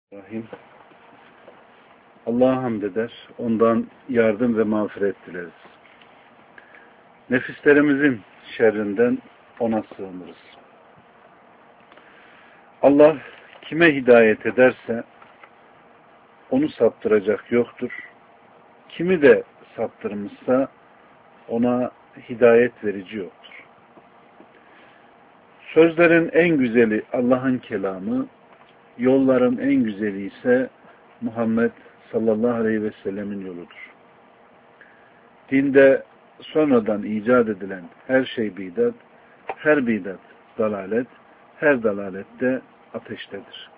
Rahim. Allah'a hamd eder, ondan yardım ve mağfiret dileriz. Nefislerimizin şerrinden ona sığınırız. Allah kime hidayet ederse onu saptıracak yoktur. Kimi de saptırmışsa ona hidayet verici yoktur. Sözlerin en güzeli Allah'ın kelamı, yolların en güzeli ise Muhammed sallallahu aleyhi ve sellemin yoludur. Dinde sonradan icat edilen her şey bidat, her bidat dalalet, her dalalette ateştedir.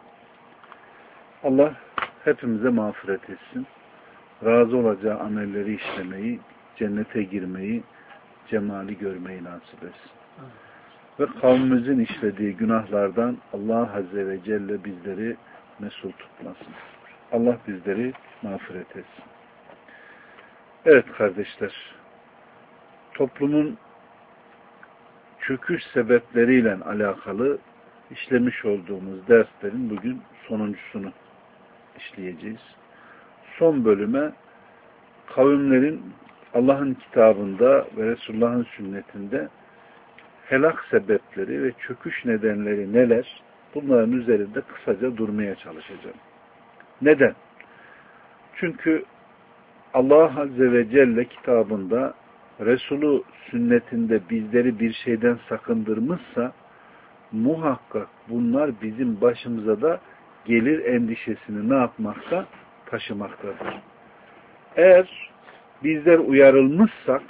Allah hepimize mağfiret etsin. Razı olacağı amelleri işlemeyi, cennete girmeyi, cemali görmeyi nasip etsin. Ve kavmimizin işlediği günahlardan Allah Azze ve Celle bizleri mesul tutmasın. Allah bizleri mağfiret etsin. Evet kardeşler, toplumun çöküş sebepleriyle alakalı işlemiş olduğumuz derslerin bugün sonuncusunu işleyeceğiz. Son bölüme kavimlerin Allah'ın kitabında ve Resulullah'ın sünnetinde helak sebepleri ve çöküş nedenleri neler? Bunların üzerinde kısaca durmaya çalışacağım. Neden? Çünkü Allah Azze ve Celle kitabında, Resulü sünnetinde bizleri bir şeyden sakındırmışsa muhakkak bunlar bizim başımıza da gelir endişesini ne yapmakta? Taşımaktadır. Eğer bizler uyarılmışsak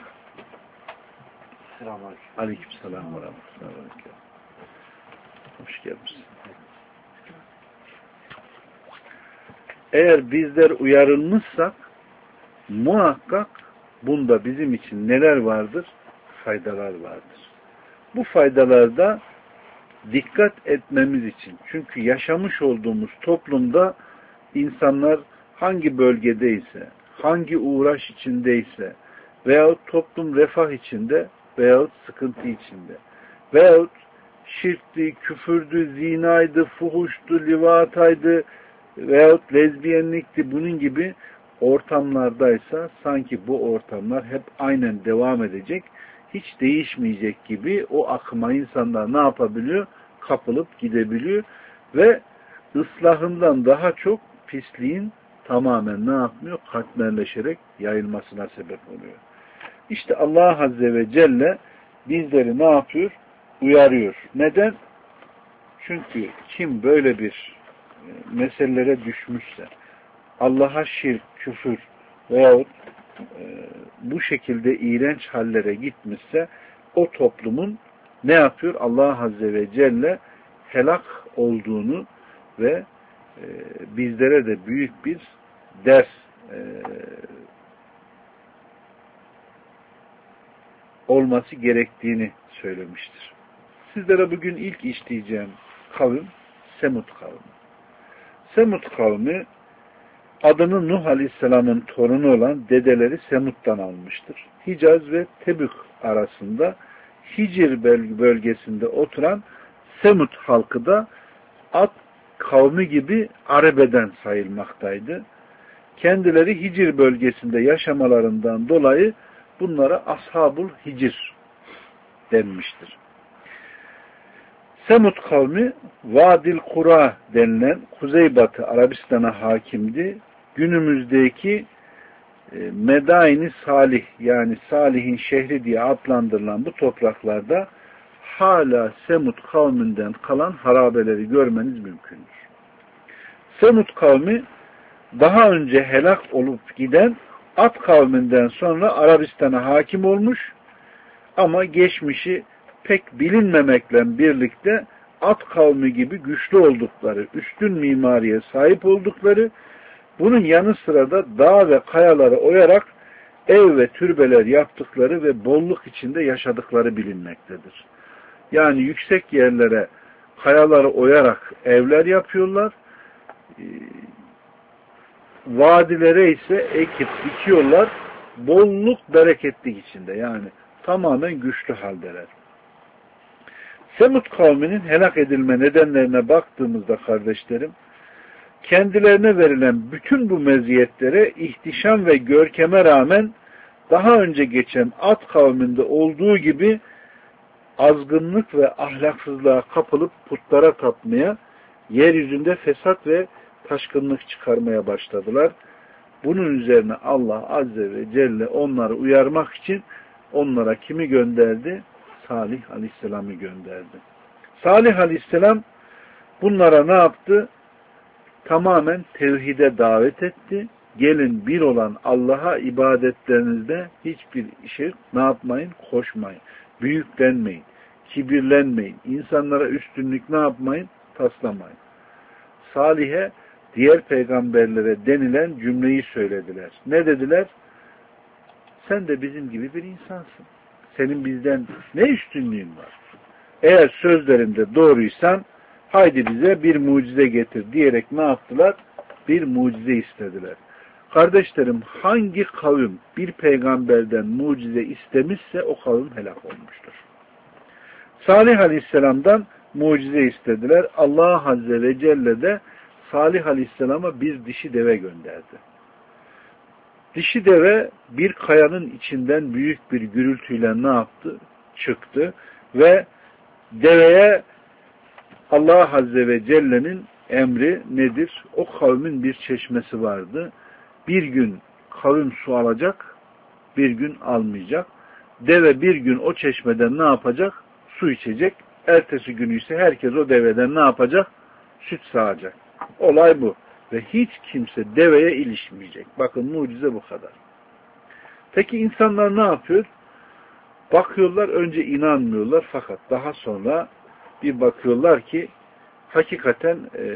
Aleykümselam ve rahmetullah. Hoş geldiniz. Eğer bizler uyarılmışsak muhakkak bunda bizim için neler vardır? Faydalar vardır. Bu faydalarda dikkat etmemiz için. Çünkü yaşamış olduğumuz toplumda insanlar hangi bölgedeyse, hangi uğraş içindeyse veyahut toplum refah içinde veyahut sıkıntı içinde veyahut şirkti, küfürdü, zinaydı, fuhuştu, livataydı veyahut lezbiyenlikti, bunun gibi ortamlardaysa sanki bu ortamlar hep aynen devam edecek, hiç değişmeyecek gibi o akıma insanlar ne yapabiliyor? Kapılıp gidebiliyor ve ıslahından daha çok pisliğin tamamen ne yapmıyor? Katmerleşerek yayılmasına sebep oluyor. İşte Allah Azze ve Celle bizleri ne yapıyor? Uyarıyor. Neden? Çünkü kim böyle bir meselelere düşmüşse, Allah'a şirk, küfür veyahut bu şekilde iğrenç hallere gitmişse o toplumun ne yapıyor? Allah Azze ve Celle helak olduğunu ve bizlere de büyük bir ders olması gerektiğini söylemiştir. Sizlere bugün ilk işleyeceğim kavim Semud kavmi. Semud kavmi adını Nuh Aleyhisselam'ın torunu olan dedeleri Semud'dan almıştır. Hicaz ve Tebük arasında Hicr bölgesinde oturan Semud halkı da Ad kavmi gibi Arabe'den sayılmaktaydı. Kendileri Hicr bölgesinde yaşamalarından dolayı bunlara Ashabul Hicr denmiştir. Semud kavmi Vadil Kura denilen Kuzeybatı Arabistan'a hakimdi. Günümüzdeki Medain-i Salih yani Salih'in şehri diye adlandırılan bu topraklarda hala Semud kavminden kalan harabeleri görmeniz mümkündür. Semud kavmi daha önce helak olup giden Ad kavminden sonra Arabistan'a hakim olmuş ama geçmişi pek bilinmemekle birlikte Ad kavmi gibi güçlü oldukları, üstün mimariye sahip oldukları, bunun yanı sıra da dağ ve kayaları oyarak ev ve türbeler yaptıkları ve bolluk içinde yaşadıkları bilinmektedir. Yani yüksek yerlere kayaları oyarak evler yapıyorlar, vadilere ise ekip dikiyorlar, bolluk bereketlik içinde, yani tamamen güçlü haldeler. Semud kavminin helak edilme nedenlerine baktığımızda kardeşlerim, kendilerine verilen bütün bu meziyetlere, ihtişam ve görkeme rağmen daha önce geçen Ad kavminde olduğu gibi azgınlık ve ahlaksızlığa kapılıp putlara tapmaya, yeryüzünde fesat ve taşkınlık çıkarmaya başladılar. Bunun üzerine Allah Azze ve Celle onları uyarmak için onlara kimi gönderdi? Salih Aleyhisselam'ı gönderdi. Salih Aleyhisselam bunlara ne yaptı? Tamamen tevhide davet etti. Gelin bir olan Allah'a ibadetlerinizde hiçbir şey ne yapmayın? Koşmayın. Büyüklenmeyin. Kibirlenmeyin. İnsanlara üstünlük ne yapmayın? Taslamayın. Salih'e diğer peygamberlere denilen cümleyi söylediler. Ne dediler? Sen de bizim gibi bir insansın. Senin bizden ne üstünlüğün var? Eğer sözlerinde doğruysan haydi bize bir mucize getir diyerek ne yaptılar? Bir mucize istediler. Kardeşlerim, hangi kavim bir peygamberden mucize istemişse o kavim helak olmuştur. Salih Aleyhisselam'dan mucize istediler. Allah Azze ve Celle de Salih Aleyhisselam'a bir dişi deve gönderdi. Dişi deve bir kayanın içinden büyük bir gürültüyle ne yaptı? Çıktı ve deveye Allah Azze ve Celle'nin emri nedir? O kavmin bir çeşmesi vardı. Bir gün kavim su alacak, bir gün almayacak. Deve bir gün o çeşmeden ne yapacak? Su içecek. Ertesi günü ise herkes o deveden ne yapacak? Süt sağacak. Olay bu. Ve hiç kimse deveye ilişmeyecek. Bakın mucize bu kadar. Peki insanlar ne yapıyor? Bakıyorlar, önce inanmıyorlar fakat daha sonra bir bakıyorlar ki hakikaten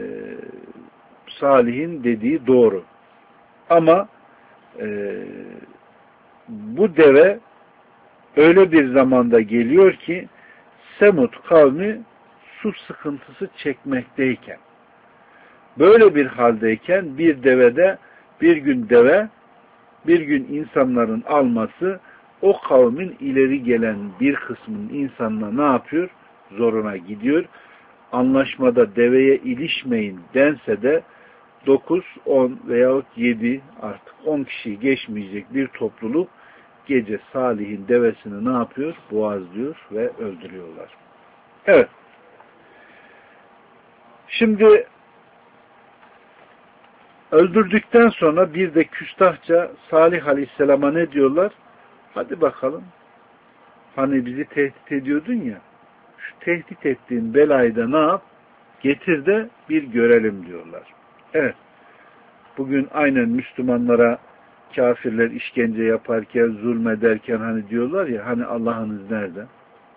Salih'in dediği doğru. Ama bu deve öyle bir zamanda geliyor ki Semud kavmi su sıkıntısı çekmekteyken, böyle bir haldeyken bir devede bir gün deve, bir gün insanların alması o kavmin ileri gelen bir kısmının insanına ne yapıyor? Zoruna gidiyor. Anlaşmada deveye ilişmeyin dense de 9, 10 veyahut 7 artık 10 kişiyi geçmeyecek bir topluluk gece Salih'in devesini ne yapıyor? Boğazlıyor ve öldürüyorlar. Evet. Şimdi öldürdükten sonra bir de küstahça Salih Aleyhisselam'a ne diyorlar? Hadi bakalım. Hani bizi tehdit ediyordun ya. Şu tehdit ettiğin belayı da ne yap? Getir de bir görelim diyorlar. Evet. Bugün aynen Müslümanlara kafirler işkence yaparken, zulmederken hani diyorlar ya, hani Allah'ınız nerede?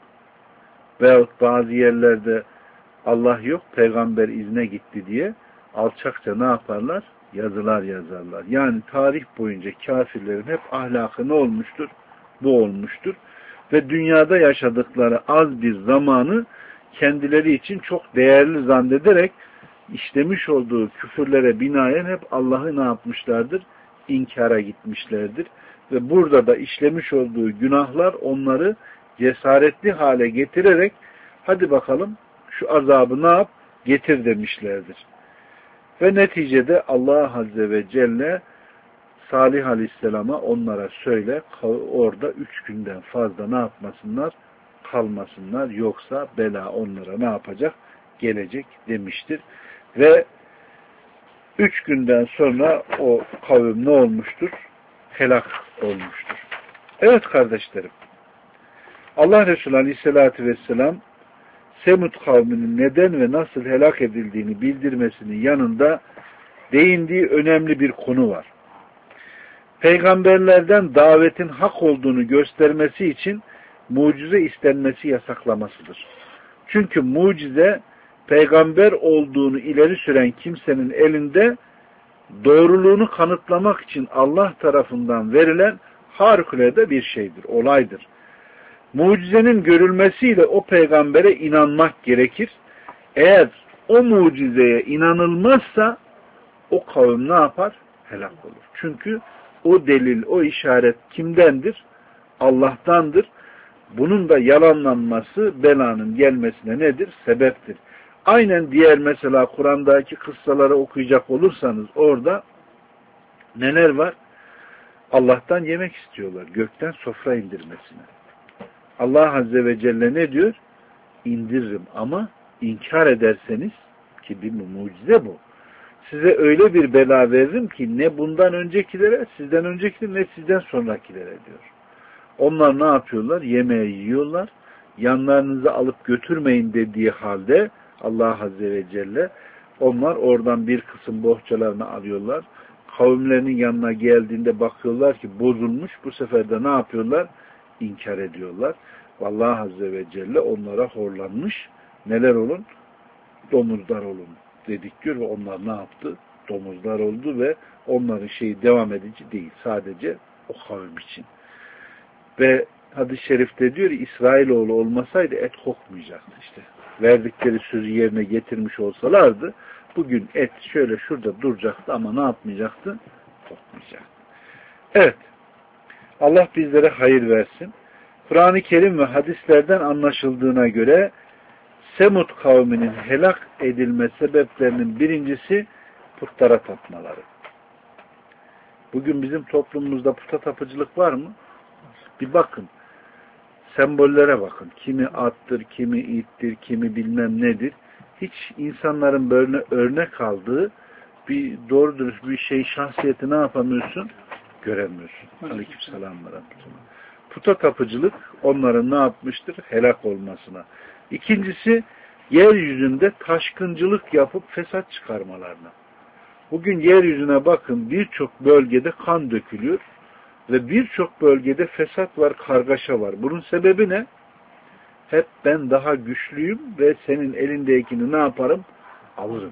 Veyahut bazı yerlerde Allah yok, peygamber izne gitti diye alçakça ne yaparlar? Yazılar yazarlar. Yani tarih boyunca kafirlerin hep ahlakı ne olmuştur? Bu olmuştur. Ve dünyada yaşadıkları az bir zamanı kendileri için çok değerli zannederek işlemiş olduğu küfürlere binaen hep Allah'ı ne yapmışlardır? İnkara gitmişlerdir. Ve burada da işlemiş olduğu günahlar onları cesaretli hale getirerek hadi bakalım şu azabı ne yap? Getir demişlerdir. Ve neticede Allah Azze ve Celle Salih Aleyhisselam'a onlara söyle orada 3 günden fazla ne yapmasınlar? Kalmasınlar. Yoksa bela onlara ne yapacak? Gelecek demiştir. Ve 3 günden sonra o kavim ne olmuştur? Helak olmuştur. Evet kardeşlerim. Allah Resulü Aleyhisselatü Vesselam Semud kavminin neden ve nasıl helak edildiğini bildirmesinin yanında değindiği önemli bir konu var. Peygamberlerden davetin hak olduğunu göstermesi için mucize istenmesi yasaklamasıdır. Çünkü mucize peygamber olduğunu ileri süren kimsenin elinde doğruluğunu kanıtlamak için Allah tarafından verilen harikulade bir şeydir, olaydır. Mucizenin görülmesiyle o peygambere inanmak gerekir. Eğer o mucizeye inanılmazsa o kavim ne yapar? Helak olur. Çünkü o delil, o işaret kimdendir? Allah'tandır. Bunun da yalanlanması belanın gelmesine nedir? Sebeptir. Aynen diğer mesela Kur'an'daki kıssaları okuyacak olursanız orada neler var? Allah'tan yemek istiyorlar. Gökten sofra indirmesine. Allah Azze ve Celle ne diyor? İndiririm ama inkar ederseniz, ki bir mucize bu. Size öyle bir bela veririm ki ne bundan öncekilere, sizden öncekilere, ne sizden sonrakilere diyor. Onlar ne yapıyorlar? Yemeği yiyorlar. Yanlarınıza alıp götürmeyin dediği halde Allah Azze ve Celle onlar oradan bir kısım bohçalarını alıyorlar. Kavimlerinin yanına geldiğinde bakıyorlar ki bozulmuş. Bu sefer de ne yapıyorlar? İnkar ediyorlar. Allah Azze ve Celle onlara horlanmış. Neler olun? Domuzlar olun dedik diyor ve onlar ne yaptı? Domuzlar oldu ve onların şeyi devam edici değil. Sadece o kavim için. Ve hadis-i şerifte diyor İsrailoğlu olmasaydı et kokmayacaktı işte. Verdikleri sözü yerine getirmiş olsalardı bugün et şöyle şurada duracaktı ama ne yapmayacaktı? Kokmayacaktı. Evet. Allah bizlere hayır versin. Kur'an-ı Kerim ve hadislerden anlaşıldığına göre Semud kavminin helak edilme sebeplerinin birincisi putlara tapmaları. Bugün bizim toplumumuzda puta tapıcılık var mı? Bir bakın. Sembollere bakın. Kimi attır, kimi ittir, kimi bilmem nedir. Hiç insanların böyle örnek aldığı bir doğru dürüst bir şey, şahsiyeti ne yapamıyorsun? Göremiyorsun. Aleykümselam ve rahmetullah. Puta tapıcılık onların ne yapmıştır? Helak olmasına. İkincisi, yeryüzünde taşkıncılık yapıp fesat çıkarmalarına. Bugün yeryüzüne bakın, birçok bölgede kan dökülüyor ve birçok bölgede fesat var, kargaşa var. Bunun sebebi ne? Hep ben daha güçlüyüm ve senin elindekini ne yaparım? Alırım.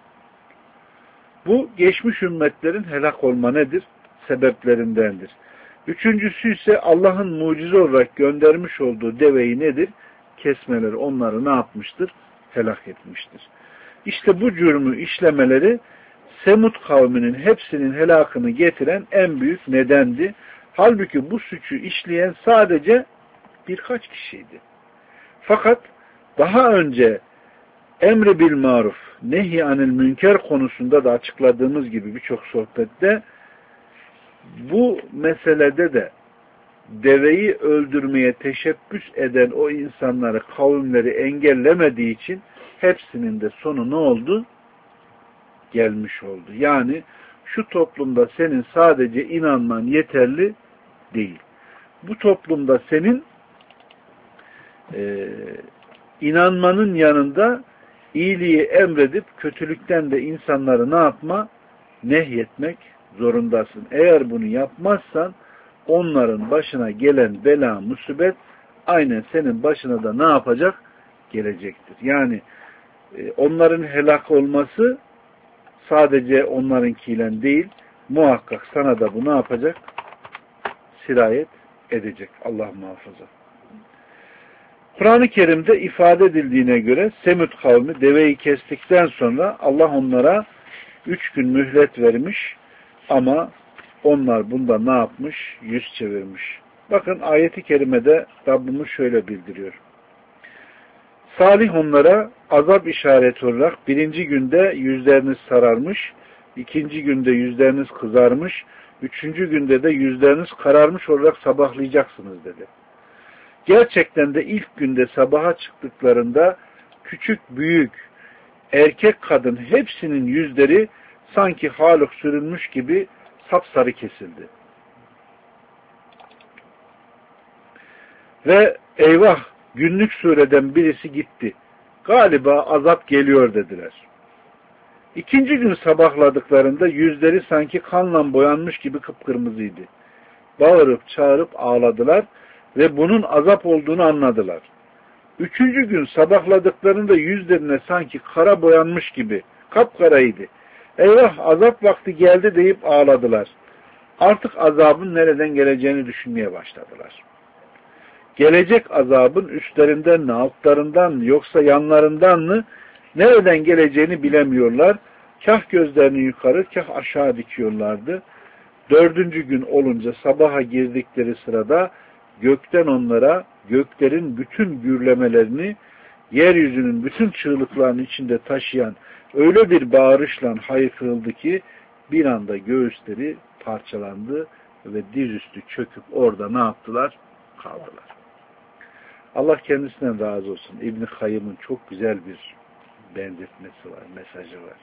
Bu geçmiş ümmetlerin helak olma nedir? Sebeplerindendir. Üçüncüsü ise Allah'ın mucize olarak göndermiş olduğu deveyi nedir? Kesmeleri onları ne yapmıştır? Helak etmiştir. İşte bu cürmü işlemeleri Semud kavminin hepsinin helakını getiren en büyük nedendi. Halbuki bu suçu işleyen sadece birkaç kişiydi. Fakat daha önce emri bil maruf, nehy anil münker konusunda da açıkladığımız gibi birçok sohbette bu meselede de deveyi öldürmeye teşebbüs eden o insanları, kavimleri engellemediği için hepsinin de sonu ne oldu? Gelmiş oldu. Yani şu toplumda senin sadece inanman yeterli değil. Bu toplumda senin inanmanın yanında iyiliği emredip kötülükten de insanları ne yapma? Nehyetmek zorundasın. Eğer bunu yapmazsan onların başına gelen bela, musibet aynen senin başına da ne yapacak? Gelecektir. Yani onların helak olması sadece onlarınkiyle değil, muhakkak sana da bu ne yapacak? Sirayet edecek. Allah muhafaza. Kur'an-ı Kerim'de ifade edildiğine göre Semud kavmi deveyi kestikten sonra Allah onlara 3 gün mühlet vermiş ama onlar bunda ne yapmış? Yüz çevirmiş. Bakın ayeti kerimede Rabbimiz şöyle bildiriyor. Salih onlara azap işareti olarak birinci günde yüzleriniz sararmış, ikinci günde yüzleriniz kızarmış, üçüncü günde de yüzleriniz kararmış olarak sabahlayacaksınız dedi. Gerçekten de ilk günde sabaha çıktıklarında küçük, büyük, erkek, kadın hepsinin yüzleri sanki haluk sürülmüş gibi sapsarı kesildi. Ve eyvah günlük sureden birisi gitti. Galiba azap geliyor dediler. İkinci gün sabahladıklarında yüzleri sanki kanla boyanmış gibi kıpkırmızıydı. Bağırıp çağırıp ağladılar ve bunun azap olduğunu anladılar. Üçüncü gün sabahladıklarında yüzlerine sanki kara boyanmış gibi kapkaraydı. Eyvah azap vakti geldi deyip ağladılar. Artık azabın nereden geleceğini düşünmeye başladılar. Gelecek azabın üstlerinden mi, altlarından mı, yoksa yanlarından mı, nereden geleceğini bilemiyorlar. Kah gözlerini yukarı, kah aşağı dikiyorlardı. Dördüncü gün olunca sabaha girdikleri sırada gökten onlara göklerin bütün gürlemelerini, yeryüzünün bütün çığlıklarını içinde taşıyan öyle bir bağırışla haykırıldı ki bir anda göğüsleri parçalandı ve dizüstü çöküp orada ne yaptılar? Kaldılar. Allah kendisinden razı olsun. İbn-i Kayyım'ın çok güzel bir benzetmesi var, mesajı var.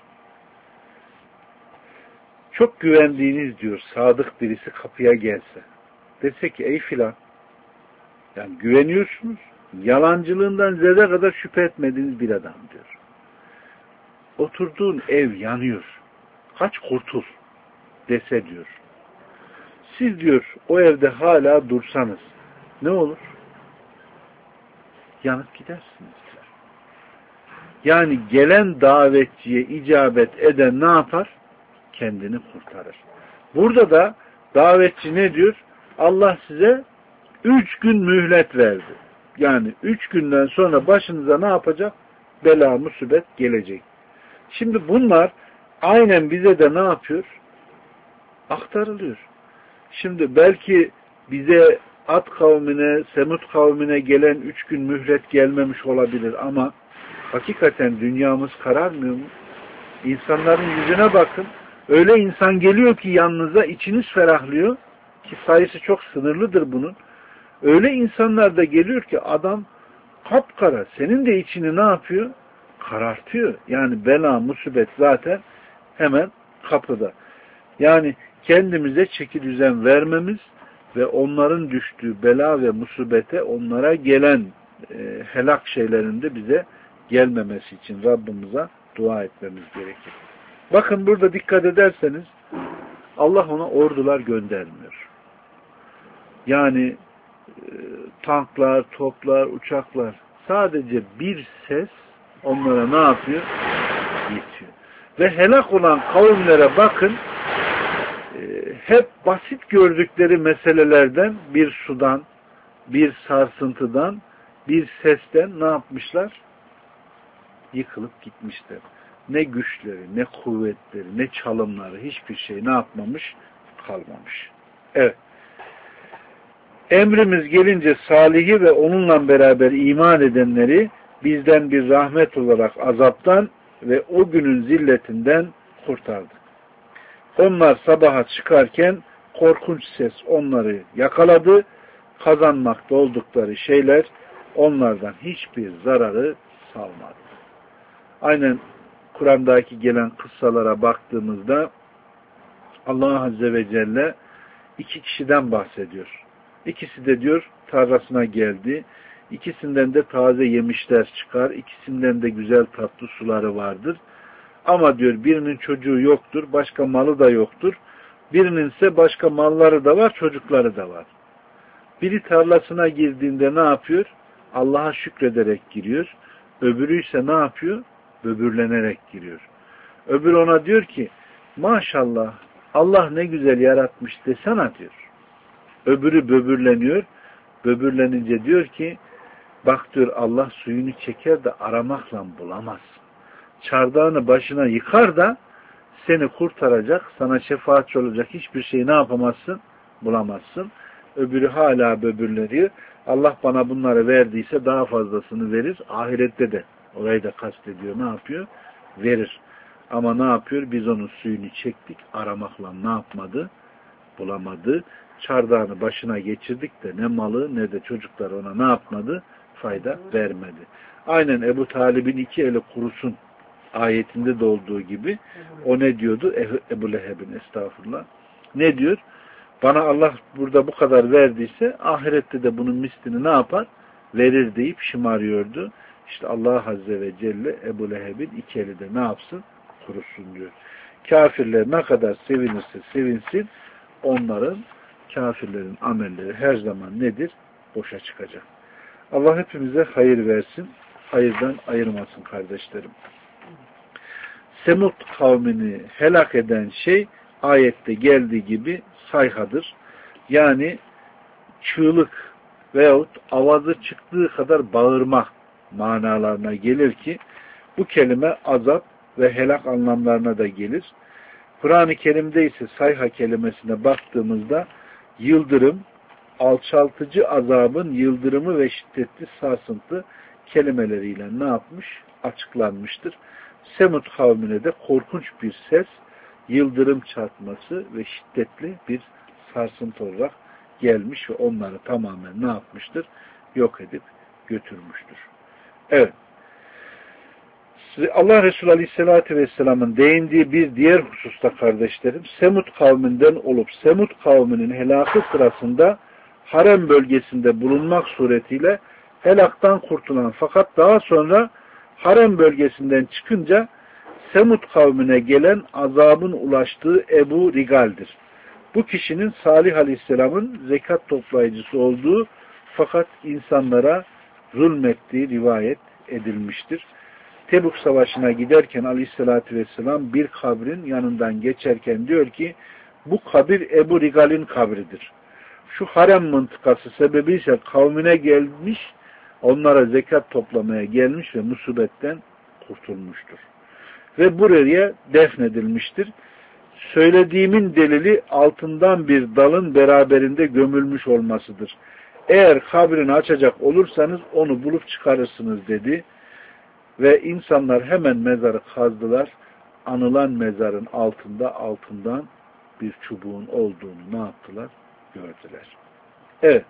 Çok güvendiğiniz diyor sadık birisi kapıya gelse. Dese ki ey filan, yani güveniyorsunuz, yalancılığından zerre kadar şüphe etmediğiniz bir adam diyor. Oturduğun ev yanıyor. Kaç kurtul dese diyor. Siz diyor o evde hala dursanız ne olur? Yanıp gidersiniz diyor. Yani gelen davetçiye icabet eden ne yapar? Kendini kurtarır. Burada da davetçi ne diyor? Allah size 3 gün mühlet verdi. Yani 3 günden sonra başınıza ne yapacak? Bela, musibet gelecek. Şimdi bunlar aynen bize de ne yapıyor? Aktarılıyor. Şimdi belki bize Ad kavmine, Semud kavmine gelen 3 gün mühlet gelmemiş olabilir ama hakikaten dünyamız kararmıyor mu? İnsanların yüzüne bakın. Öyle insan geliyor ki yanınıza içiniz ferahlıyor ki sayısı çok sınırlıdır bunun. Öyle insanlar da geliyor ki adam kapkara. Senin de içini ne yapıyor? Karartıyor. Yani bela, musibet zaten hemen kapıda. Yani kendimize çeki düzen vermemiz ve onların düştüğü bela ve musibete onlara gelen helak şeylerinde bize gelmemesi için Rabbimize dua etmemiz gerekir. Bakın burada dikkat ederseniz Allah ona ordular göndermiyor. Yani tanklar, toplar, uçaklar sadece bir ses onlara ne yapıyor? Yetiyor. Ve helak olan kavimlere bakın hep basit gördükleri meselelerden bir sudan, bir sarsıntıdan, bir sesten ne yapmışlar? Yıkılıp gitmişler. Ne güçleri, ne kuvvetleri, ne çalımları, hiçbir şey ne yapmamış? Kalmamış. Evet. Emrimiz gelince Salih'i ve onunla beraber iman edenleri bizden bir rahmet olarak azaptan ve o günün zilletinden kurtardık. Onlar sabaha çıkarken korkunç ses onları yakaladı. Kazanmakta oldukları şeyler onlardan hiçbir zararı salmadı. Aynen Kur'an'daki gelen kıssalara baktığımızda Allah Azze ve Celle 2 kişiden bahsediyor. İkisi de diyor tarlasına geldi. İkisinden de taze yemişler çıkar. İkisinden de güzel tatlı suları vardır. Ama diyor birinin çocuğu yoktur, başka malı da yoktur. Birinin ise başka malları da var, çocukları da var. Biri tarlasına girdiğinde ne yapıyor? Allah'a şükrederek giriyor. Öbürü ise ne yapıyor? Böbürlenerek giriyor. Öbürü ona diyor ki maşallah Allah ne güzel yaratmış desene diyor. Öbürü böbürleniyor. Böbürlenince diyor ki bak diyor Allah suyunu çeker de aramakla bulamaz. Çardağını başına yıkar da seni kurtaracak, sana şefaatçi olacak hiçbir şeyi ne yapamazsın? Bulamazsın. Öbürü hala böbürleniyor. Allah bana bunları verdiyse daha fazlasını verir. Ahirette de orayı da kastediyor. Ne yapıyor? Verir. Ama ne yapıyor? Biz onun suyunu çektik. Aramakla ne yapmadı? Bulamadı. Çardağını başına geçirdik de ne malı ne de çocuklar ona ne yapmadı? Fayda vermedi. Aynen Ebu Talib'in 2 eli kurusun ayetinde de olduğu gibi o ne diyordu? Ebu Leheb'in estağfurullah. Ne diyor? Bana Allah burada bu kadar verdiyse ahirette de bunun mislini ne yapar? Verir deyip şımarıyordu. İşte Allah Azze ve Celle Ebu Leheb'in 2 eli de ne yapsın? Kurusun diyor. Kafirler ne kadar sevinirse sevinsin onların kafirlerin amelleri her zaman nedir? Boşa çıkacak. Allah hepimize hayır versin. Hayırdan ayırmasın kardeşlerim. Semud kavmini helak eden şey ayette geldiği gibi sayhadır. Yani çığlık veyahut avazı çıktığı kadar bağırma manalarına gelir ki bu kelime azap ve helak anlamlarına da gelir. Kur'an-ı Kerim'de ise sayha kelimesine baktığımızda yıldırım, alçaltıcı azabın yıldırımı ve şiddetli sarsıntı kelimeleriyle ne yapmış? Açıklanmıştır. Semud kavmine de korkunç bir ses, yıldırım çarpması ve şiddetli bir sarsıntı olarak gelmiş ve onları tamamen ne yapmıştır? Yok edip götürmüştür. Evet. Allah Resulü Aleyhisselatü Vesselam'ın değindiği bir diğer hususta kardeşlerim, Semud kavminden olup Semud kavminin helakı sırasında harem bölgesinde bulunmak suretiyle helaktan kurtulan fakat daha sonra harem bölgesinden çıkınca Semud kavmine gelen azabın ulaştığı Ebu Rigal'dir. Bu kişinin Salih Aleyhisselam'ın zekat toplayıcısı olduğu fakat insanlara zulmettiği rivayet edilmiştir. Tebuk Savaşı'na giderken Aleyhisselatü Vesselam bir kabrin yanından geçerken diyor ki bu kabir Ebu Rigal'in kabridir. Şu harem mıntıkası sebebiyle kavmine gelmiş, onlara zekat toplamaya gelmiş ve musibetten kurtulmuştur. Ve buraya defnedilmiştir. Söylediğimin delili altından bir dalın beraberinde gömülmüş olmasıdır. Eğer kabrini açacak olursanız onu bulup çıkarırsınız dedi. Ve insanlar hemen mezarı kazdılar. Anılan mezarın altından bir çubuğun olduğunu ne yaptılar? Gördüler. Evet.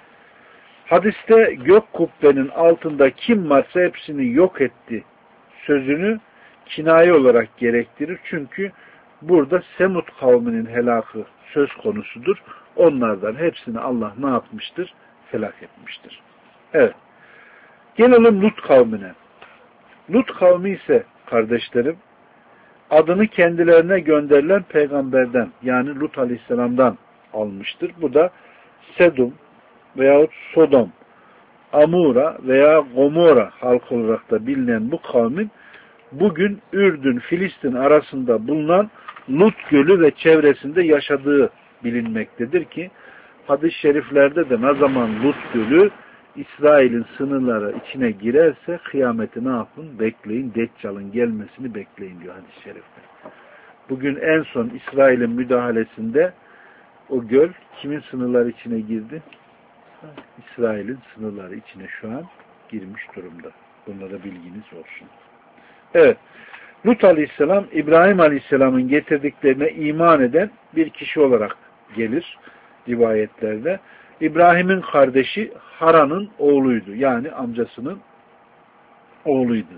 Hadiste gök kubbenin altında kim varsa hepsini yok etti sözünü kinaye olarak gerektirir. Çünkü burada Semud kavminin helakı söz konusudur. Onlardan hepsini Allah ne yapmıştır? Helak etmiştir. Evet. Gelelim Lut kavmine. Lut kavmi ise kardeşlerim adını kendilerine gönderilen peygamberden yani Lut Aleyhisselam'dan almıştır. Bu da Sedum veyahut Sodom, Amura veya Gomora halkı olarak da bilinen bu kavmin bugün Ürdün, Filistin arasında bulunan Lut Gölü ve çevresinde yaşadığı bilinmektedir ki hadis-i şeriflerde de ne zaman Lut Gölü İsrail'in sınırları içine girerse kıyameti ne yapın? Bekleyin. Deccal'ın gelmesini bekleyin diyor hadis-i şerifte. Bugün en son İsrail'in müdahalesinde o göl kimin sınırları içine girdi? İsrail'in sınırları içine şu an girmiş durumda. Bunlara bilginiz olsun. Evet. Lut Aleyhisselam İbrahim Aleyhisselam'ın getirdiklerine iman eden bir kişi olarak gelir rivayetlerde. İbrahim'in kardeşi Haran'ın oğluydu. Yani amcasının oğluydu.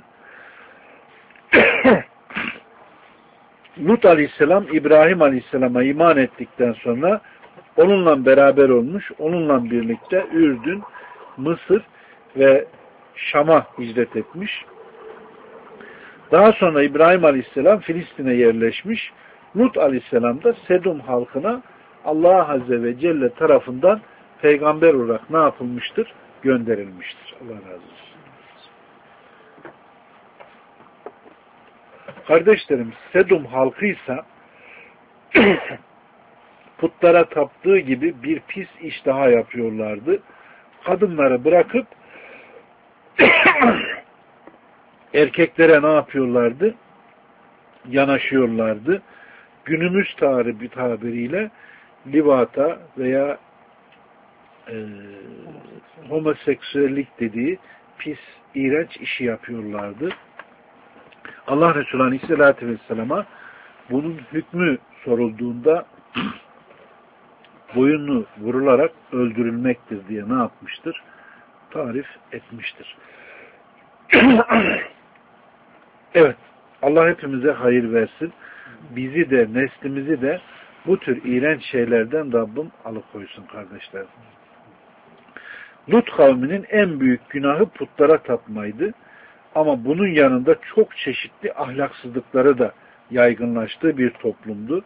Lut Aleyhisselam İbrahim Aleyhisselam'a iman ettikten sonra onunla beraber olmuş, onunla birlikte Ürdün, Mısır ve Şam'a hicret etmiş. Daha sonra İbrahim Aleyhisselam Filistin'e yerleşmiş. Lut Aleyhisselam da Sedum halkına Allah Azze ve Celle tarafından peygamber olarak ne yapılmıştır? Gönderilmiştir. Allah razı olsun. Kardeşlerim, Sedum halkıysa putlara taptığı gibi bir pis iş daha yapıyorlardı. Kadınları bırakıp erkeklere ne yapıyorlardı? Yanaşıyorlardı. Günümüz tabiriyle livata veya homoseksüellik dediği pis, iğrenç işi yapıyorlardı. Allah Resulü Aleyhisselatü Vesselam'a bunun hükmü sorulduğunda boyunu vurularak öldürülmektir diye ne yapmıştır? Tarif etmiştir. Evet. Allah hepimize hayır versin. Bizi de, neslimizi de bu tür iğrenç şeylerden Rabbim alıkoysun kardeşler. Lut kavminin en büyük günahı putlara tapmaydı. Ama bunun yanında çok çeşitli ahlaksızlıkları da yaygınlaştığı bir toplumdu.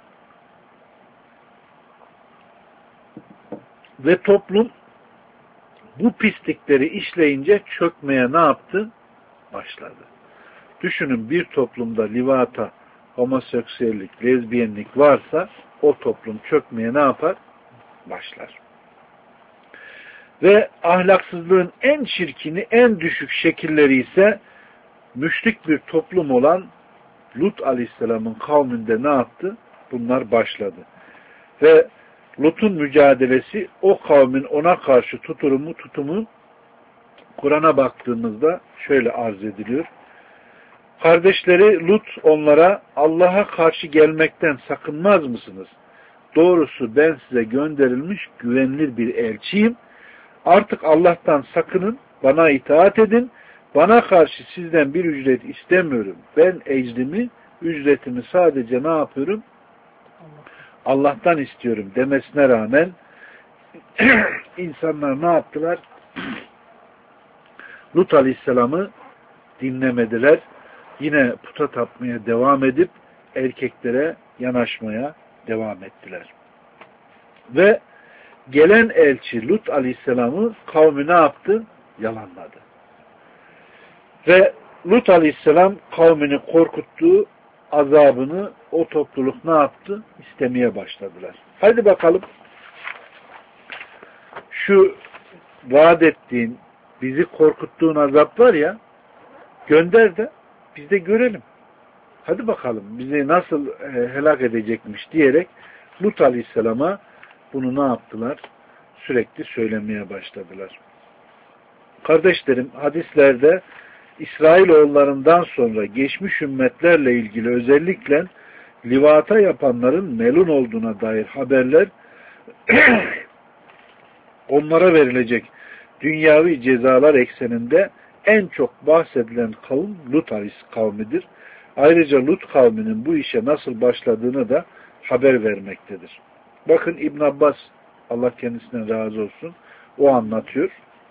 Ve toplum bu pislikleri işleyince çökmeye ne yaptı? Başladı. Düşünün bir toplumda livata, homoseksüellik, lezbiyenlik varsa o toplum çökmeye ne yapar? Başlar. Ve ahlaksızlığın en çirkini, en düşük şekilleri ise müşrik bir toplum olan Lut Aleyhisselam'ın kavminde ne yaptı? Bunlar başladı. Ve Lut'un mücadelesi o kavmin ona karşı tutumu Kur'an'a baktığımızda şöyle arz ediliyor. Kardeşleri Lut onlara Allah'a karşı gelmekten sakınmaz mısınız? Doğrusu ben size gönderilmiş güvenilir bir elçiyim. Artık Allah'tan sakının, bana itaat edin. Bana karşı sizden bir ücret istemiyorum. Ben ecrimi, ücretimi sadece ne yapıyorum? Allah'tan istiyorum demesine rağmen insanlar ne yaptılar? Lut Aleyhisselam'ı dinlemediler. Yine puta tapmaya devam edip erkeklere yanaşmaya devam ettiler. Ve gelen elçi Lut Aleyhisselam'ı kavmi ne yaptı? Yalanladı. Ve Lut Aleyhisselam kavmini korkuttu, azabını o topluluk ne yaptı? İstemeye başladılar. Haydi bakalım şu vaat ettiğin, bizi korkuttuğun azap var ya, gönder de biz de görelim. Hadi bakalım bizi nasıl helak edecekmiş diyerek Lut Aleyhisselam'a bunu ne yaptılar? Sürekli söylemeye başladılar. Kardeşlerim, hadislerde İsrailoğullarından sonra geçmiş ümmetlerle ilgili özellikle livata yapanların melun olduğuna dair haberler onlara verilecek dünyavi cezalar ekseninde en çok bahsedilen kavim Lut kavmidir. Ayrıca Lut kavminin bu işe nasıl başladığını da haber vermektedir. Bakın İbn Abbas, Allah kendisinden razı olsun, o anlatıyor.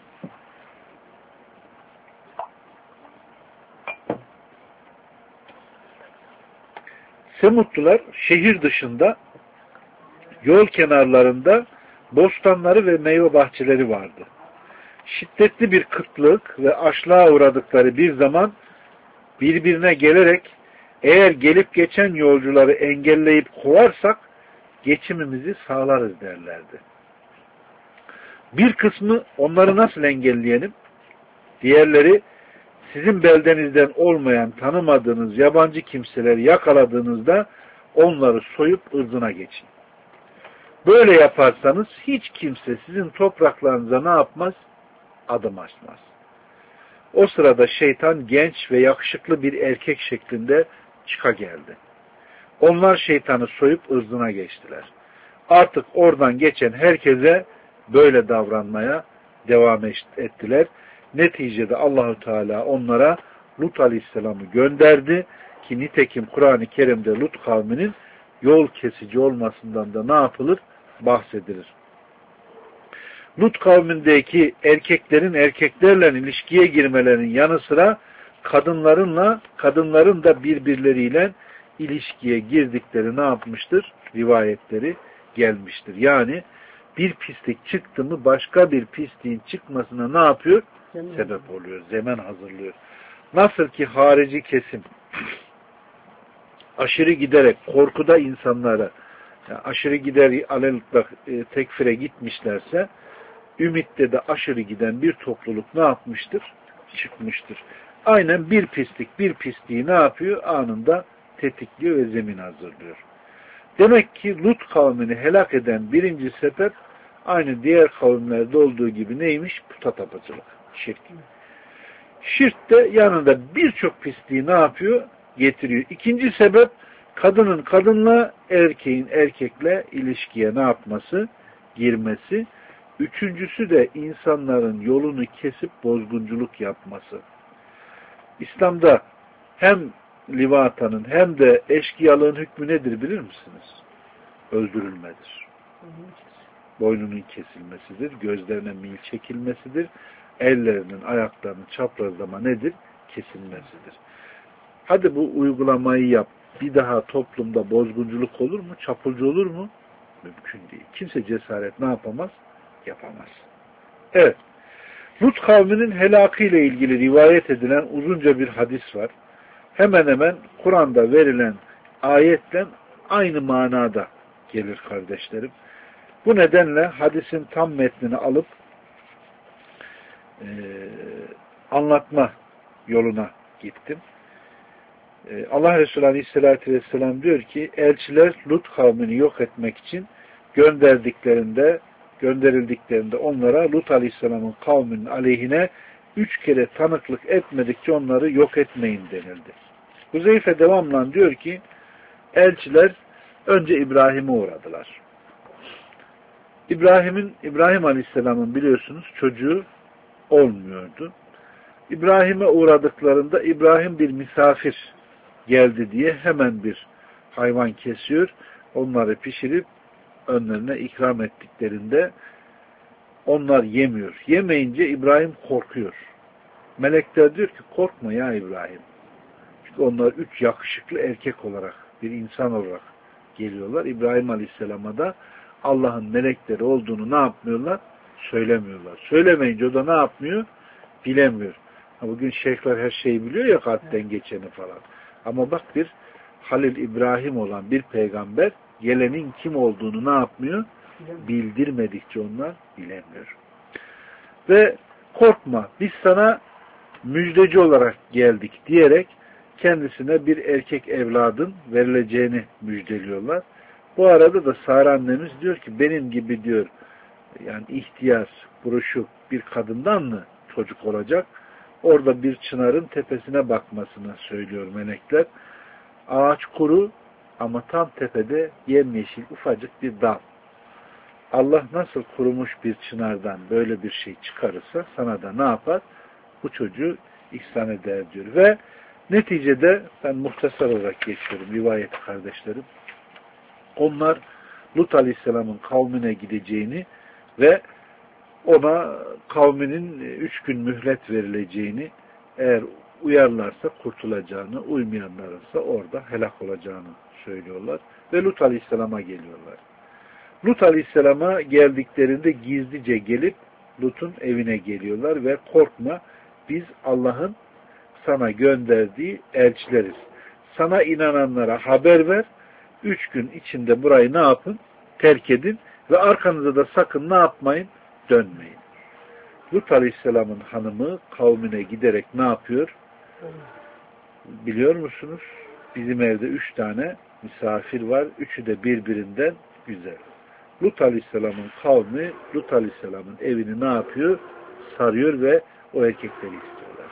Semutlular şehir dışında yol kenarlarında bostanları ve meyve bahçeleri vardı. Şiddetli bir kıtlık ve açlığa uğradıkları bir zaman birbirine gelerek eğer gelip geçen yolcuları engelleyip kovarsak geçimimizi sağlarız derlerdi. Bir kısmı onları nasıl engelleyelim? Diğerleri sizin beldenizden olmayan tanımadığınız yabancı kimseleri yakaladığınızda onları soyup ırzına geçin. Böyle yaparsanız hiç kimse sizin topraklarınıza ne yapmaz? Adım açmaz. O sırada şeytan genç ve yakışıklı bir erkek şeklinde çıka geldi. Onlar şeytanı soyup ırzına geçtiler. Artık oradan geçen herkese böyle davranmaya devam ettiler. Neticede Allahu Teala onlara Lut Aleyhisselam'ı gönderdi ki nitekim Kur'an-ı Kerim'de Lut kavminin yol kesici olmasından da ne yapılır? Bahsedilir. Lut kavmindeki erkeklerin erkeklerle ilişkiye girmelerinin yanı sıra kadınların da birbirleriyle ilişkiye girdikleri ne yapmıştır? Rivayetleri gelmiştir. Yani bir pislik çıktı mı başka bir pisliğin çıkmasına ne yapıyor? Sebep oluyor. Zemen hazırlıyor. Nasıl ki harici kesim aşırı giderek korkuda insanlara aşırı gider alelütlak tekfire gitmişlerse ümitte de aşırı giden bir topluluk ne yapmıştır? Çıkmıştır. Aynen bir pisliği ne yapıyor? Anında tetikliyor ve zemin hazırlıyor. Demek ki Lut kavmini helak eden birinci sebep aynı diğer kavimlerde olduğu gibi neymiş? Puta tapıcılık. Şirk. Şirk de yanında birçok pisliği ne yapıyor? Getiriyor. İkinci sebep kadının kadınla, erkeğin erkekle ilişkiye ne yapması? Girmesi. Üçüncüsü de insanların yolunu kesip bozgunculuk yapması. İslam'da hem livatanın hem de eşkıyalığın hükmü nedir bilir misiniz? Öldürülmedir. Boynunun kesilmesidir, gözlerine mil çekilmesidir, ellerinin, ayaklarının çaprazlama nedir? Kesilmesidir. Hadi bu uygulamayı yap. Bir daha toplumda bozgunculuk olur mu? Çapulcu olur mu? Mümkün değil. Kimse cesaret ne yapamaz? Yapamaz. Evet. Lut kavminin helakı ile ilgili rivayet edilen uzunca bir hadis var. Hemen hemen Kur'an'da verilen ayetle aynı manada gelir kardeşlerim. Bu nedenle hadisin tam metnini alıp anlatma yoluna gittim. Allah Resulü Aleyhisselatü Vesselam diyor ki elçiler Lut kavmini yok etmek için gönderildiklerinde onlara Lut Aleyhisselam'ın kavminin aleyhine 3 kere tanıklık etmedikçe onları yok etmeyin denildi. Huzeyfe devamla diyor ki elçiler önce İbrahim'e uğradılar. İbrahim Aleyhisselam'ın biliyorsunuz çocuğu olmuyordu. İbrahim'e uğradıklarında İbrahim bir misafir geldi diye hemen bir hayvan kesiyor. Onları pişirip önlerine ikram ettiklerinde onlar yemiyor. Yemeyince İbrahim korkuyor. Melekler diyor ki korkma ya İbrahim. Çünkü onlar 3 yakışıklı erkek olarak, bir insan olarak geliyorlar. İbrahim Aleyhisselam'a da Allah'ın melekleri olduğunu ne yapmıyorlar? Söylemiyorlar. Söylemeyince o da ne yapmıyor? Bilemiyor. Bugün şeyhler her şeyi biliyor ya kalpten geçeni falan. Ama bak bir Halil İbrahim olan bir peygamber gelenin kim olduğunu ne yapmıyor? Bildirmedikçe onlar bilemiyor. Ve korkma biz sana müjdeci olarak geldik diyerek kendisine bir erkek evladın verileceğini müjdeliyorlar. Bu arada da Sara annemiz diyor ki benim gibi diyor yani ihtiyar, buruşuk bir kadından mı çocuk olacak? Orada bir çınarın tepesine bakmasını söylüyor melekler. Ağaç kuru ama tam tepede yemyeşil ufacık bir dal. Allah nasıl kurumuş bir çınardan böyle bir şey çıkarırsa sana da ne yapar? Bu çocuğu ihsan eder diyor. Ve neticede ben muhtasar olarak geçiyorum rivayeti kardeşlerim. Onlar Lut Aleyhisselam'ın kavmine gideceğini ve ona kavminin 3 gün mühlet verileceğini, eğer uyarlarsa kurtulacağını, uymayanlarsa orada helak olacağını söylüyorlar. Ve Lut Aleyhisselam'a geliyorlar. Lut Aleyhisselam'a geldiklerinde gizlice gelip Lut'un evine geliyorlar ve korkma biz Allah'ın sana gönderdiği elçileriz. Sana inananlara haber ver. 3 gün içinde burayı ne yapın? Terk edin ve arkanıza da sakın ne yapmayın? Dönmeyin. Lut Aleyhisselam'ın hanımı kavmine giderek ne yapıyor? Biliyor musunuz? Bizim evde 3 tane misafir var. 3'ü de birbirinden güzel. Lut Aleyhisselam'ın kavmi Lut Aleyhisselam'ın evini ne yapıyor? Sarıyor ve o erkekleri istiyorlar.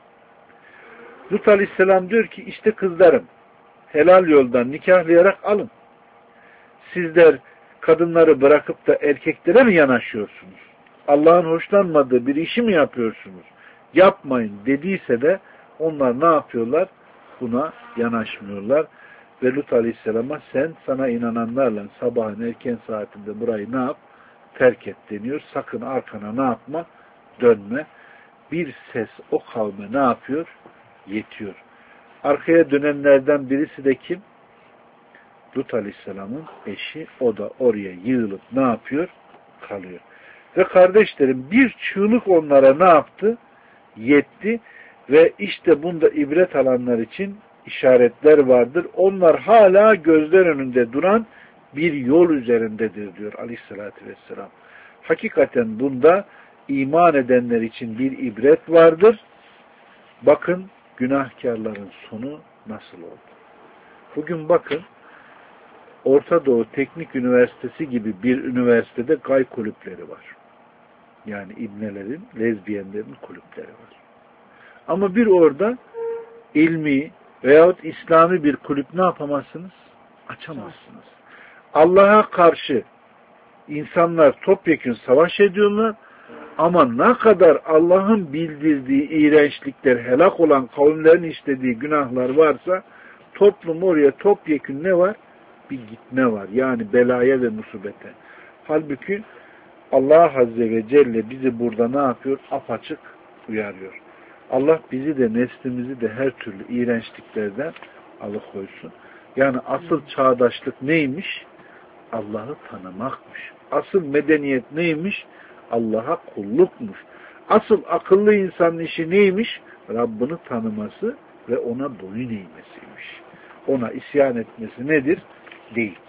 Lut Aleyhisselam diyor ki işte kızlarım helal yoldan nikahlayarak alın. Sizler kadınları bırakıp da erkeklere mi yanaşıyorsunuz? Allah'ın hoşlanmadığı bir işi mi yapıyorsunuz? Yapmayın dediyse de onlar ne yapıyorlar? Buna yanaşmıyorlar. Ve Lut Aleyhisselam'a sen sana inananlarla sabahın erken saatinde burayı ne yap? Terk et deniyor. Sakın arkana ne yapma? Dönme. Bir ses o kavme ne yapıyor? Yetiyor. Arkaya dönenlerden birisi de kim? Lut Aleyhisselam'ın eşi. O da oraya yığılıp ne yapıyor? Kalıyor. Ve kardeşlerim bir çığlık onlara ne yaptı? Yetti. Ve işte bunda ibret alanlar için işaretler vardır. Onlar hala gözler önünde duran bir yol üzerindedir diyor Aleyhisselatü Vesselam. Hakikaten bunda iman edenler için bir ibret vardır. Bakın günahkarların sonu nasıl oldu. Bugün bakın Orta Doğu Teknik Üniversitesi gibi bir üniversitede gay kulüpleri var. Yani ibnelerin, lezbiyenlerin kulüpleri var. Ama bir orada ilmi veyahut İslami bir kulüp ne yapamazsınız? Açamazsınız. Allah'a karşı insanlar topyekün savaş ediyorlar ama ne kadar Allah'ın bildirdiği iğrençlikler, helak olan kavimlerin işlediği günahlar varsa toplum oraya topyekün ne var? Bir gitme var. Yani belaya ve musibete. Halbuki Allah Azze ve Celle bizi burada ne yapıyor? Apaçık uyarıyor. Allah bizi de neslimizi de her türlü iğrençliklerden alıkoysun. Yani asıl çağdaşlık neymiş? Allah'ı tanımakmış. Asıl medeniyet neymiş? Allah'a kullukmuş. Asıl akıllı insanın işi neymiş? Rabbini tanıması ve ona boyun eğmesiymiş. Ona isyan etmesi nedir? Değil.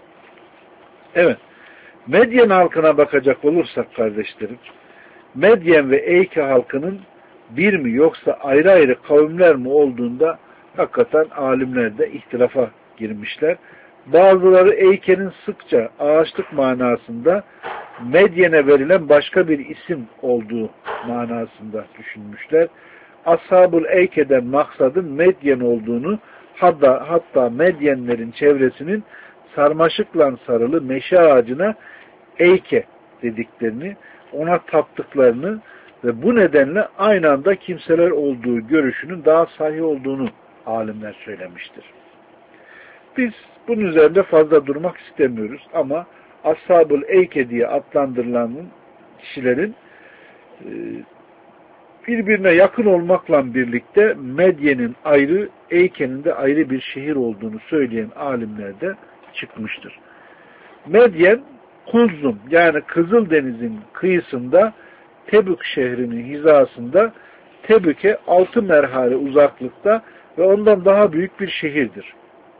Evet. Medyen halkına bakacak olursak kardeşlerim, Medyen ve Eyke halkının bir mi yoksa ayrı ayrı kavimler mi olduğunda hakikaten alimler de ihtilafa girmişler. Bazıları Eyke'nin sıkça ağaçlık manasında Medyen'e verilen başka bir isim olduğu manasında düşünmüşler. Ashab-ül Eyke'den maksadın Medyen olduğunu, hatta Medyenlerin çevresinin sarmaşıkla sarılı meşe ağacına Eyke dediklerini, ona taptıklarını ve bu nedenle aynı anda kimseler olduğu görüşünün daha sahih olduğunu alimler söylemiştir. Biz bunun üzerinde fazla durmak istemiyoruz ama Ashab-ül Eyke diye adlandırılan kişilerin birbirine yakın olmakla birlikte Medyen'in ayrı, Eyke'nin de ayrı bir şehir olduğunu söyleyen alimler de çıkmıştır. Medyen, Kulzum yani Kızıldeniz'in kıyısında Tebük şehrinin hizasında Tebük'e 6 merhale uzaklıkta ve ondan daha büyük bir şehirdir.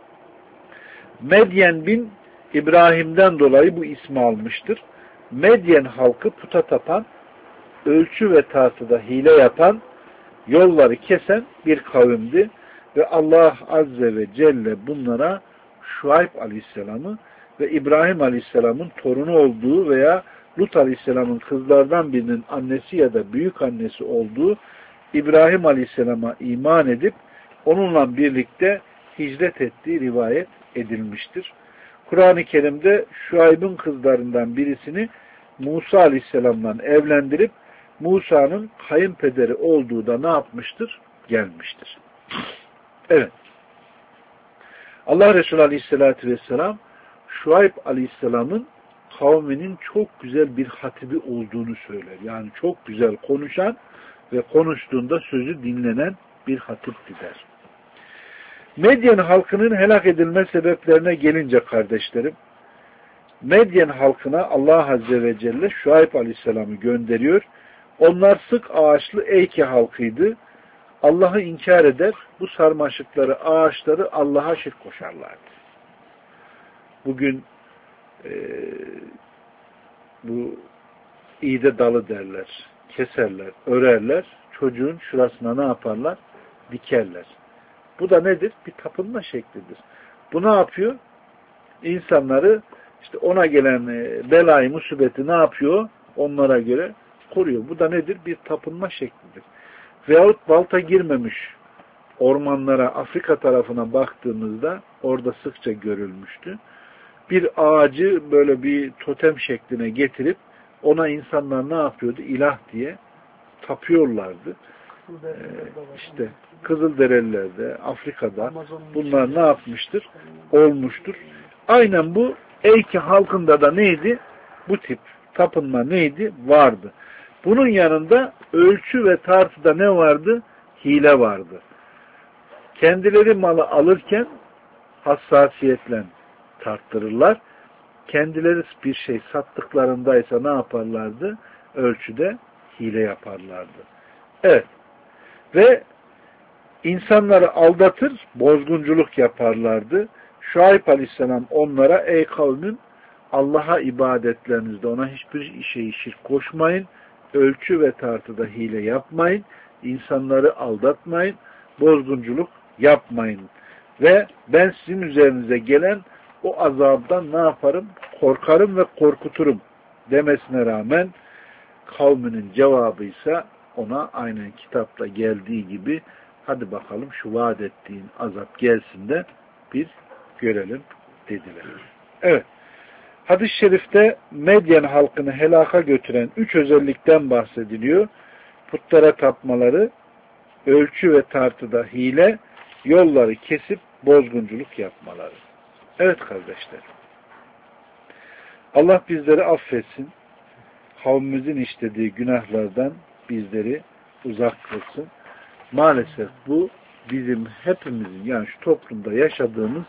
Medyen bin İbrahim'den dolayı bu ismi almıştır. Medyen halkı puta tapan, ölçü ve tartıda hile yapan, yolları kesen bir kavimdi ve Allah Azze ve Celle bunlara Şuayb Aleyhisselam'ı ve İbrahim Aleyhisselam'ın torunu olduğu veya Lut Aleyhisselam'ın kızlardan birinin annesi ya da büyük annesi olduğu İbrahim Aleyhisselam'a iman edip onunla birlikte hicret ettiği rivayet edilmiştir. Kur'an-ı Kerim'de Şuayb'ın kızlarından birisini Musa Aleyhisselam'la evlendirip Musa'nın kayınpederi olduğu da ne yapmıştır? Gelmiştir. Evet. Allah Resulü Aleyhisselatü Vesselam Şuayb Aleyhisselam'ın kavminin çok güzel bir hatibi olduğunu söyler. Yani çok güzel konuşan ve konuştuğunda sözü dinlenen bir hatipti der. Medyen halkının helak edilme sebeplerine gelince kardeşlerim, Medyen halkına Allah Azze ve Celle Şuayb Aleyhisselam'ı gönderiyor. Onlar sık ağaçlı Eyke halkıydı. Allah'ı inkar eder, bu sarmaşıkları, ağaçları Allah'a şirk koşarlardı. Bugün bu iğde dalı derler, keserler, örerler, çocuğun şurasına ne yaparlar? Dikerler. Bu da nedir? Bir tapınma şeklidir. Bu ne yapıyor? İnsanları işte ona gelen belayı, musibeti ne yapıyor? Onlara göre koruyor. Bu da nedir? Bir tapınma şeklidir. Veyahut balta girmemiş ormanlara, Afrika tarafına baktığımızda orada sıkça görülmüştü. Bir ağacı böyle bir totem şekline getirip ona insanlar ne yapıyordu? İlah diye tapıyorlardı. İşte Kızılderililerde, Afrika'da bunlar ne yapmıştır? Olmuştur. Aynen bu Eyke halkında da neydi? Bu tip tapınma neydi? Vardı. Bunun yanında ölçü ve tartıda ne vardı? Hile vardı. Kendileri malı alırken hassasiyetle tarttırırlar. Kendileri bir şey sattıklarındaysa ne yaparlardı? Ölçüde hile yaparlardı. Evet. Ve insanları aldatır, bozgunculuk yaparlardı. Şuayb Aleyhisselam onlara ey kavmin Allah'a ibadetlerinizde ona hiçbir şeyi şirk koşmayın, ölçü ve tartıda hile yapmayın, insanları aldatmayın, bozgunculuk yapmayın. Ve ben sizin üzerinize gelen o azabdan ne yaparım? Korkarım ve korkuturum demesine rağmen kavminin cevabıysa ona aynen kitapta geldiği gibi hadi bakalım şu vaat ettiğin azap gelsin de bir görelim dediler. Evet. Hadis-i şerifte Medyen halkını helaka götüren 3 özellikten bahsediliyor. Putlara tapmaları, ölçü ve tartıda hile, yolları kesip bozgunculuk yapmaları. Evet kardeşler. Allah bizleri affetsin. Kavmimizin işlediği günahlardan bizleri uzak kılsın. Maalesef bu bizim hepimizin yani şu toplumda yaşadığımız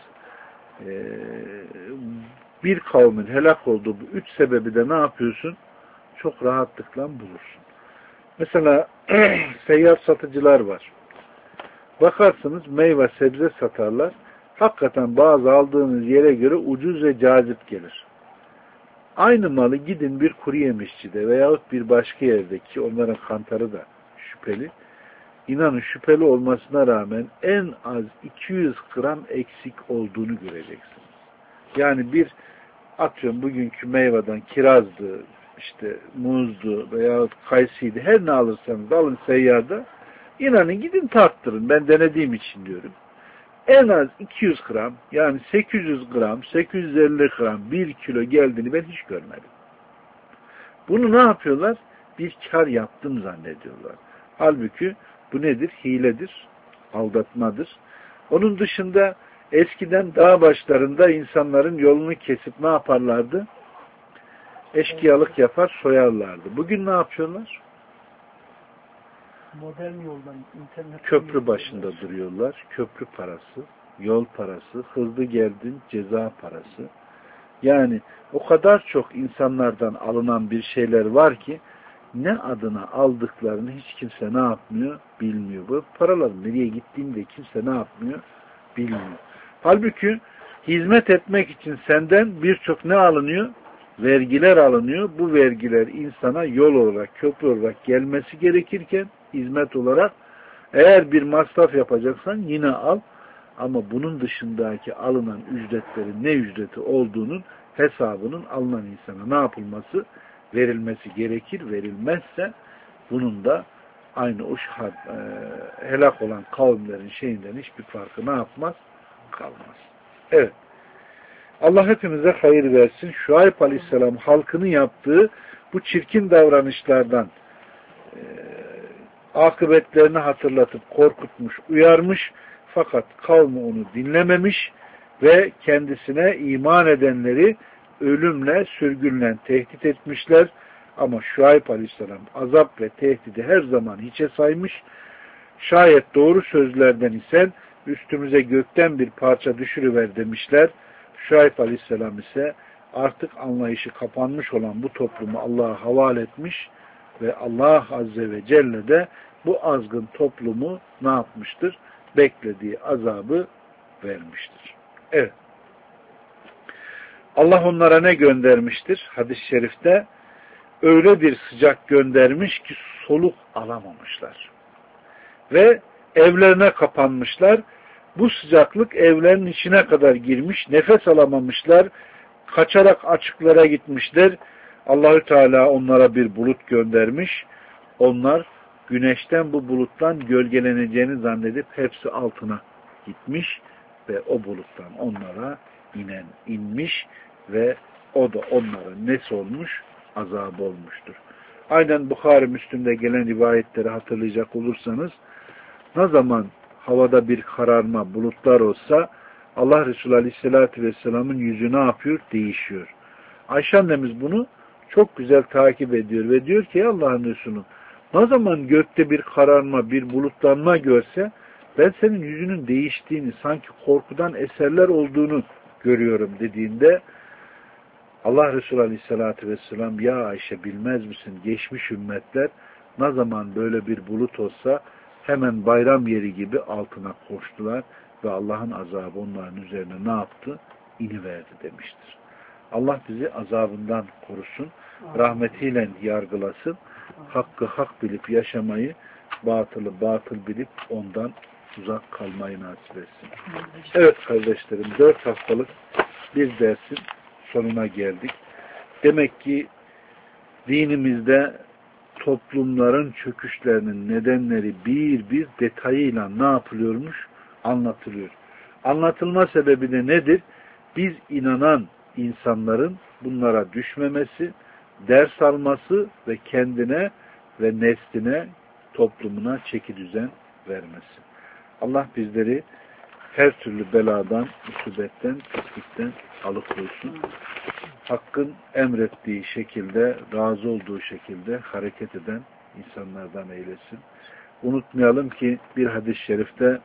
bir kavmin helak olduğu bu 3 sebebi de ne yapıyorsun? Çok rahatlıkla bulursun. Mesela seyyar satıcılar var. Bakarsınız meyve sebze satarlar. Hakikaten bazı aldığınız yere göre ucuz ve cazip gelir. Aynı malı gidin bir kuru yemişçide veyahut bir başka yerdeki onların kantarı da şüpheli. İnanın şüpheli olmasına rağmen en az 200 gram eksik olduğunu göreceksiniz. Yani bir atıyorum bugünkü meyveden kirazdı, işte muzdu veya kayısıydı, her ne alırsanız alın seyyarda, inanın gidin tarttırın. Ben denediğim için diyorum. En az 200 gram, yani 800 gram, 850 gram, 1 kilo geldiğini ben hiç görmedim. Bunu ne yapıyorlar? Bir kar yaptım zannediyorlar. Halbuki bu nedir? Hiledir, aldatmadır. Onun dışında eskiden dağ başlarında insanların yolunu kesip ne yaparlardı? Eşkıyalık yapar, soyarlardı. Bugün ne yapıyorlar? Modern yoldan, internet Köprü başında duruyorlar. Köprü parası, yol parası, hızlı geldin ceza parası. Yani o kadar çok insanlardan alınan bir şeyler var ki ne adına aldıklarını hiç kimse ne yapmıyor? Bilmiyor. Bu paraların nereye gittiğini de kimse ne yapmıyor? Bilmiyor. Halbuki hizmet etmek için senden birçok ne alınıyor? Vergiler alınıyor. Bu vergiler insana yol olarak, köprü olarak gelmesi gerekirken hizmet olarak eğer bir masraf yapacaksan yine al. Ama bunun dışındaki alınan ücretlerin ne ücreti olduğunun hesabının alınan insana ne yapılması? Verilmesi gerekir. Verilmezse bunun da aynı o helak olan kavimlerin şeyinden hiçbir farkı ne yapmaz? Kalmaz. Evet. Allah hepimize hayır versin. Şuayb Aleyhisselam halkını yaptığı bu çirkin davranışlardan akıbetlerini hatırlatıp korkutmuş, uyarmış. Fakat kavmi onu dinlememiş ve kendisine iman edenleri ölümle, sürgünle tehdit etmişler. Ama Şuayb Aleyhisselam azap ve tehdidi her zaman hiçe saymış. Şayet doğru sözlerden isen üstümüze gökten bir parça düşürüver demişler. Şuayb Aleyhisselam ise artık anlayışı kapanmış olan bu toplumu Allah'a havale etmiş ve Allah Azze ve Celle de bu azgın toplumu ne yapmıştır? Beklediği azabı vermiştir. Evet. Allah onlara ne göndermiştir? Hadis-i şerifte öyle bir sıcak göndermiş ki soluk alamamışlar. Ve evlerine kapanmışlar. Bu sıcaklık evlerin içine kadar girmiş. Nefes alamamışlar. Kaçarak açıklara gitmişler. Allahü Teala onlara bir bulut göndermiş. Onlar güneşten bu buluttan gölgeleneceğini zannedip hepsi altına gitmiş ve o buluttan onlara inmiş ve o da onların nesi olmuş? Azabı olmuştur. Aynen Bukhari Müslim'de gelen rivayetleri hatırlayacak olursanız ne zaman havada bir kararma, bulutlar olsa Allah Resulü Aleyhisselatü Vesselam'ın yüzü ne yapıyor? Değişiyor. Ayşe annemiz bunu çok güzel takip ediyor ve diyor ki Allah'ın Resulü ne zaman gökte bir kararma, bir bulutlanma görse ben senin yüzünün değiştiğini, sanki korkudan eserler olduğunu görüyorum dediğinde Allah Resulü Aleyhisselatü Vesselam ya Ayşe bilmez misin geçmiş ümmetler ne zaman böyle bir bulut olsa hemen bayram yeri gibi altına koştular ve Allah'ın azabı onların üzerine ne yaptı? İniverdi demiştir. Allah bizi azabından korusun, rahmetiyle yargılasın, hakkı hak bilip yaşamayı, batılı batıl bilip ondan uzak kalmayı nasip etsin. Evet kardeşlerim, 4 haftalık bir dersin sonuna geldik. Demek ki dinimizde toplumların çöküşlerinin nedenleri bir bir detayıyla ne yapılıyormuş? Anlatılıyor. Anlatılma sebebi de nedir? Biz inanan insanların bunlara düşmemesi, ders alması ve kendine ve nesline, toplumuna çekidüzen vermesi. Allah bizleri her türlü beladan, musibetten, pislikten alıkoysun. Hakkın emrettiği şekilde, razı olduğu şekilde hareket eden insanlardan eylesin. Unutmayalım ki bir hadis-i şerifte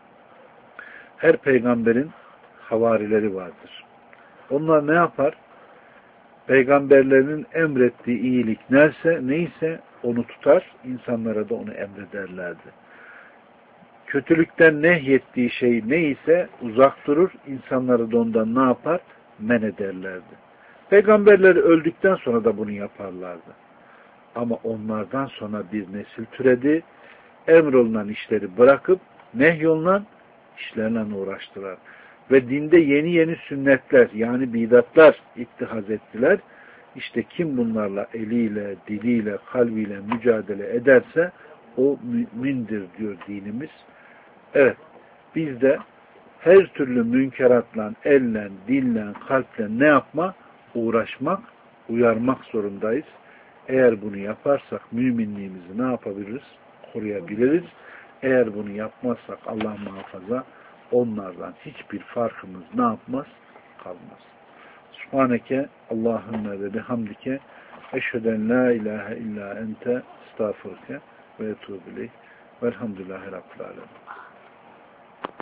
her peygamberin havarileri vardır. Onlar ne yapar? Peygamberlerinin emrettiği iyilik neyse onu tutar, insanlara da onu emrederlerdi. Kötülükten nehyettiği şey neyse uzak durur, insanları da ondan ne yapar? Men ederlerdi. Peygamberleri öldükten sonra da bunu yaparlardı. Ama onlardan sonra bir nesil türedi, emrolunan işleri bırakıp nehyolunan işlerle uğraştılar. ve dinde yeni yeni sünnetler yani bidatlar ittihaz ettiler. İşte kim bunlarla eliyle, diliyle, kalbiyle mücadele ederse o mümindir diyor dinimiz. Evet, biz de her türlü münkeratla, elle, dille, kalple ne yapma? Uğraşmak, uyarmak zorundayız. Eğer bunu yaparsak müminliğimizi ne yapabiliriz? Koruyabiliriz. Eğer bunu yapmazsak Allah muhafaza onlardan hiçbir farkımız ne yapmaz? Kalmaz. Subhaneke Allahümme ve bihamdike eşheden la ilahe illa ente estağfurke ve etûbü ileyh velhamdülillahi rabbil alemin.